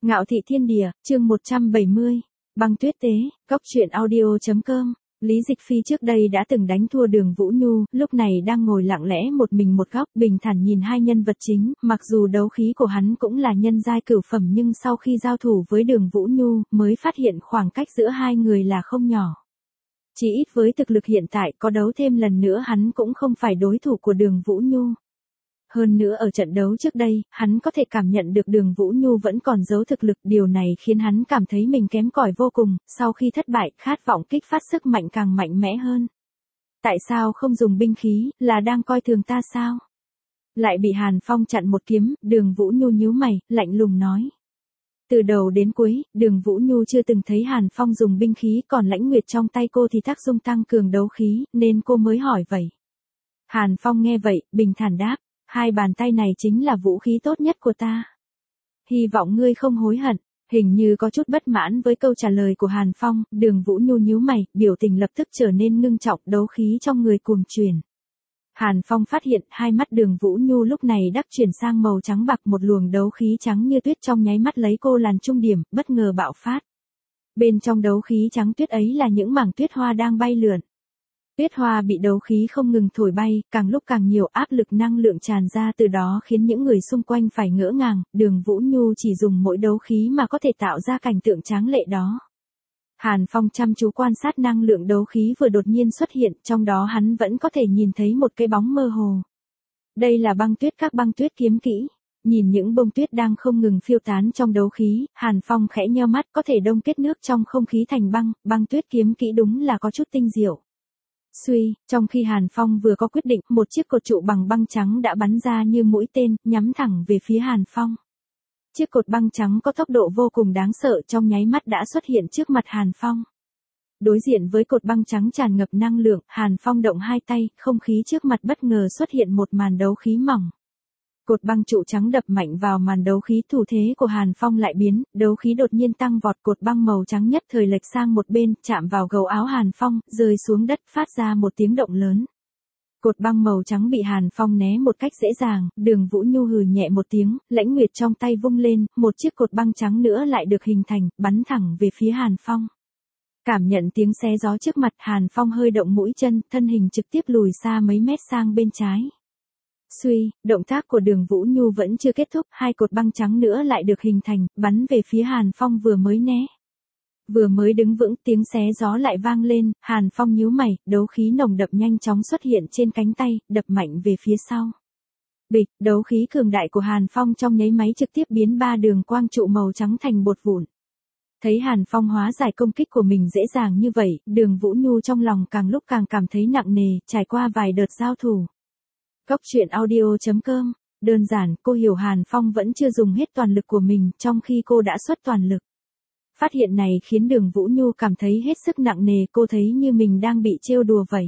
Ngạo thị thiên địa, chương 170. Băng tuyết tế, góc truyện audio.com. Lý Dịch Phi trước đây đã từng đánh thua Đường Vũ Nhu, lúc này đang ngồi lặng lẽ một mình một góc, bình thản nhìn hai nhân vật chính, mặc dù đấu khí của hắn cũng là nhân giai cửu phẩm nhưng sau khi giao thủ với Đường Vũ Nhu, mới phát hiện khoảng cách giữa hai người là không nhỏ. Chỉ ít với thực lực hiện tại, có đấu thêm lần nữa hắn cũng không phải đối thủ của Đường Vũ Nhu. Hơn nữa ở trận đấu trước đây, hắn có thể cảm nhận được Đường Vũ Nhu vẫn còn giấu thực lực, điều này khiến hắn cảm thấy mình kém cỏi vô cùng, sau khi thất bại, khát vọng kích phát sức mạnh càng mạnh mẽ hơn. Tại sao không dùng binh khí, là đang coi thường ta sao? Lại bị Hàn Phong chặn một kiếm, Đường Vũ Nhu nhíu mày, lạnh lùng nói. Từ đầu đến cuối, Đường Vũ Nhu chưa từng thấy Hàn Phong dùng binh khí, còn Lãnh Nguyệt trong tay cô thì tác dụng tăng cường đấu khí, nên cô mới hỏi vậy. Hàn Phong nghe vậy, bình thản đáp. Hai bàn tay này chính là vũ khí tốt nhất của ta. Hy vọng ngươi không hối hận. Hình như có chút bất mãn với câu trả lời của Hàn Phong, Đường Vũ Nhu nhíu mày, biểu tình lập tức trở nên ngưng trọng, đấu khí trong người cuồng chuyển. Hàn Phong phát hiện hai mắt Đường Vũ Nhu lúc này đắc chuyển sang màu trắng bạc, một luồng đấu khí trắng như tuyết trong nháy mắt lấy cô làm trung điểm, bất ngờ bạo phát. Bên trong đấu khí trắng tuyết ấy là những mảng tuyết hoa đang bay lượn. Tuyết hoa bị đấu khí không ngừng thổi bay, càng lúc càng nhiều áp lực năng lượng tràn ra, từ đó khiến những người xung quanh phải ngỡ ngàng, Đường Vũ Nhu chỉ dùng mỗi đấu khí mà có thể tạo ra cảnh tượng tráng lệ đó. Hàn Phong chăm chú quan sát năng lượng đấu khí vừa đột nhiên xuất hiện, trong đó hắn vẫn có thể nhìn thấy một cái bóng mơ hồ. Đây là băng tuyết, các băng tuyết kiếm kỹ. Nhìn những bông tuyết đang không ngừng phiêu tán trong đấu khí, Hàn Phong khẽ nheo mắt, có thể đông kết nước trong không khí thành băng, băng tuyết kiếm kỹ đúng là có chút tinh diệu. Suy, trong khi Hàn Phong vừa có quyết định, một chiếc cột trụ bằng băng trắng đã bắn ra như mũi tên, nhắm thẳng về phía Hàn Phong. Chiếc cột băng trắng có tốc độ vô cùng đáng sợ, trong nháy mắt đã xuất hiện trước mặt Hàn Phong. Đối diện với cột băng trắng tràn ngập năng lượng, Hàn Phong động hai tay, không khí trước mặt bất ngờ xuất hiện một màn đấu khí mỏng. Cột băng trụ trắng đập mạnh vào màn đấu khí, thủ thế của Hàn Phong lại biến, đấu khí đột nhiên tăng vọt, cột băng màu trắng nhất thời lệch sang một bên, chạm vào gấu áo Hàn Phong, rơi xuống đất, phát ra một tiếng động lớn. Cột băng màu trắng bị Hàn Phong né một cách dễ dàng, Đường Vũ Nhu hừ nhẹ một tiếng, Lãnh Nguyệt trong tay vung lên, một chiếc cột băng trắng nữa lại được hình thành, bắn thẳng về phía Hàn Phong. Cảm nhận tiếng xé gió trước mặt, Hàn Phong hơi động mũi chân, thân hình trực tiếp lùi xa mấy mét sang bên trái. Suy, động tác của Đường Vũ Nhu vẫn chưa kết thúc, hai cột băng trắng nữa lại được hình thành, bắn về phía Hàn Phong vừa mới né. Vừa mới đứng vững, tiếng xé gió lại vang lên, Hàn Phong nhíu mày, đấu khí nồng đậm nhanh chóng xuất hiện trên cánh tay, đập mạnh về phía sau. Bịch, đấu khí cường đại của Hàn Phong trong nháy máy trực tiếp biến ba đường quang trụ màu trắng thành bột vụn. Thấy Hàn Phong hóa giải công kích của mình dễ dàng như vậy, Đường Vũ Nhu trong lòng càng lúc càng cảm thấy nặng nề, trải qua vài đợt giao thủ. Góc truyện audio.com. Đơn giản, cô hiểu Hàn Phong vẫn chưa dùng hết toàn lực của mình, trong khi cô đã xuất toàn lực. Phát hiện này khiến Đường Vũ Nhu cảm thấy hết sức nặng nề, cô thấy như mình đang bị trêu đùa vậy.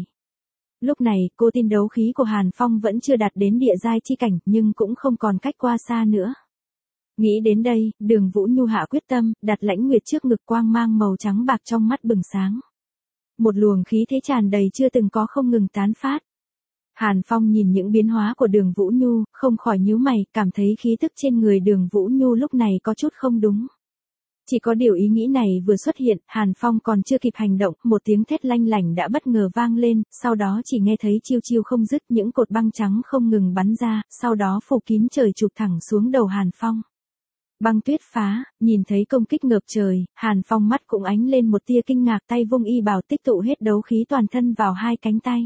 Lúc này, cô tin đấu khí của Hàn Phong vẫn chưa đạt đến địa giai chi cảnh, nhưng cũng không còn cách qua xa nữa. Nghĩ đến đây, Đường Vũ Nhu hạ quyết tâm, đặt Lãnh Nguyệt trước ngực, quang mang màu trắng bạc trong mắt bừng sáng. Một luồng khí thế tràn đầy chưa từng có không ngừng tán phát. Hàn Phong nhìn những biến hóa của Đường Vũ Nhu, không khỏi nhíu mày, cảm thấy khí tức trên người Đường Vũ Nhu lúc này có chút không đúng. Chỉ có điều ý nghĩ này vừa xuất hiện, Hàn Phong còn chưa kịp hành động, một tiếng thét lanh lảnh đã bất ngờ vang lên, sau đó chỉ nghe thấy chiêu chiêu không dứt, những cột băng trắng không ngừng bắn ra, sau đó phủ kín trời chụp thẳng xuống đầu Hàn Phong. Băng tuyết phá, nhìn thấy công kích ngập trời, Hàn Phong mắt cũng ánh lên một tia kinh ngạc, tay vung y bào tích tụ hết đấu khí toàn thân vào hai cánh tay.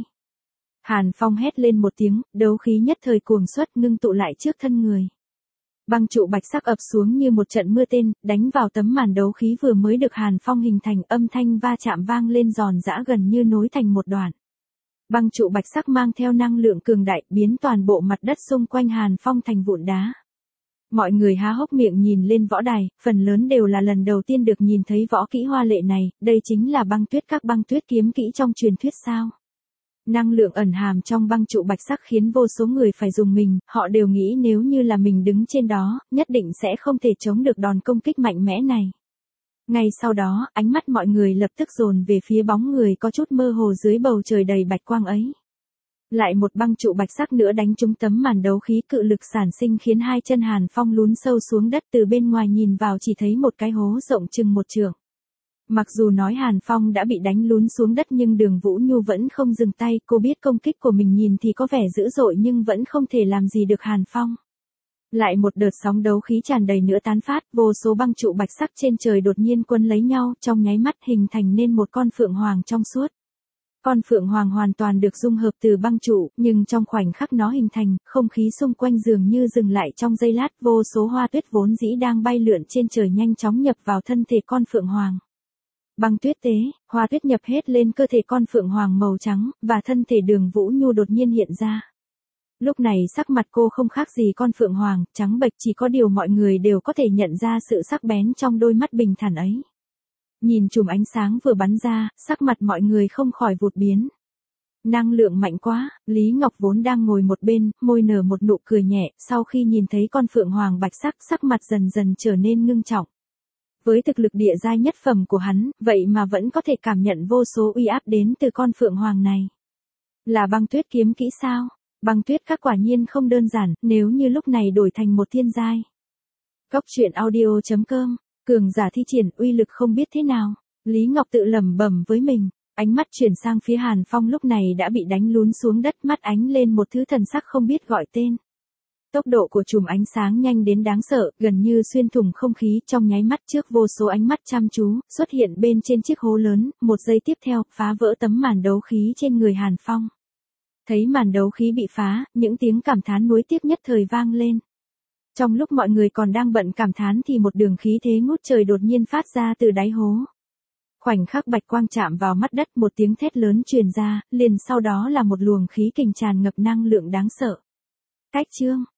Hàn Phong hét lên một tiếng, đấu khí nhất thời cuồng xuất, ngưng tụ lại trước thân người. Băng trụ bạch sắc ập xuống như một trận mưa tên, đánh vào tấm màn đấu khí vừa mới được Hàn Phong hình thành, âm thanh va chạm vang lên giòn giã gần như nối thành một đoạn. Băng trụ bạch sắc mang theo năng lượng cường đại, biến toàn bộ mặt đất xung quanh Hàn Phong thành vụn đá. Mọi người há hốc miệng nhìn lên võ đài, phần lớn đều là lần đầu tiên được nhìn thấy võ kỹ hoa lệ này, đây chính là băng tuyết, các băng tuyết kiếm kỹ trong truyền thuyết sao? Năng lượng ẩn hàm trong băng trụ bạch sắc khiến vô số người phải rùng mình, họ đều nghĩ nếu như là mình đứng trên đó, nhất định sẽ không thể chống được đòn công kích mạnh mẽ này. Ngay sau đó, ánh mắt mọi người lập tức dồn về phía bóng người có chút mơ hồ dưới bầu trời đầy bạch quang ấy. Lại một băng trụ bạch sắc nữa đánh trúng tấm màn đấu khí cự lực sản sinh khiến hai chân Hàn Phong lún sâu xuống đất, từ bên ngoài nhìn vào chỉ thấy một cái hố rộng chừng một trượng. Mặc dù nói Hàn Phong đã bị đánh lún xuống đất nhưng Đường Vũ Nhu vẫn không dừng tay, cô biết công kích của mình nhìn thì có vẻ dữ dội nhưng vẫn không thể làm gì được Hàn Phong. Lại một đợt sóng đấu khí tràn đầy nữa tán phát, vô số băng trụ bạch sắc trên trời đột nhiên quấn lấy nhau, trong nháy mắt hình thành nên một con phượng hoàng trong suốt. Con phượng hoàng hoàn toàn được dung hợp từ băng trụ, nhưng trong khoảnh khắc nó hình thành, không khí xung quanh dường như dừng lại trong giây lát, vô số hoa tuyết vốn dĩ đang bay lượn trên trời nhanh chóng nhập vào thân thể con phượng hoàng. Băng tuyết tế, hoa tuyết nhập hết lên cơ thể con phượng hoàng màu trắng, và thân thể Đường Vũ Nhu đột nhiên hiện ra. Lúc này sắc mặt cô không khác gì con phượng hoàng, trắng bệch, chỉ có điều mọi người đều có thể nhận ra sự sắc bén trong đôi mắt bình thản ấy. Nhìn chùm ánh sáng vừa bắn ra, sắc mặt mọi người không khỏi vụt biến. Năng lượng mạnh quá, Lý Ngọc vốn đang ngồi một bên, môi nở một nụ cười nhẹ, sau khi nhìn thấy con phượng hoàng bạch sắc, sắc mặt dần dần trở nên ngưng trọng. Với thực lực địa giai nhất phẩm của hắn, vậy mà vẫn có thể cảm nhận vô số uy áp đến từ con phượng hoàng này. Là băng tuyết kiếm kỹ sao? Băng tuyết các quả nhiên không đơn giản, nếu như lúc này đổi thành một thiên giai. Góc truyện audio.com, cường giả thi triển uy lực không biết thế nào. Lý Ngọc tự lẩm bẩm với mình, ánh mắt chuyển sang phía Hàn Phong lúc này đã bị đánh lún xuống đất, mắt ánh lên một thứ thần sắc không biết gọi tên. Tốc độ của chùm ánh sáng nhanh đến đáng sợ, gần như xuyên thủng không khí, trong nháy mắt trước vô số ánh mắt chăm chú, xuất hiện bên trên chiếc hố lớn, một giây tiếp theo, phá vỡ tấm màn đấu khí trên người Hàn Phong. Thấy màn đấu khí bị phá, những tiếng cảm thán nối tiếp nhất thời vang lên. Trong lúc mọi người còn đang bận cảm thán thì một đường khí thế ngút trời đột nhiên phát ra từ đáy hố. Khoảnh khắc bạch quang chạm vào mắt đất, một tiếng thét lớn truyền ra, liền sau đó là một luồng khí kình tràn ngập năng lượng đáng sợ. Cách chương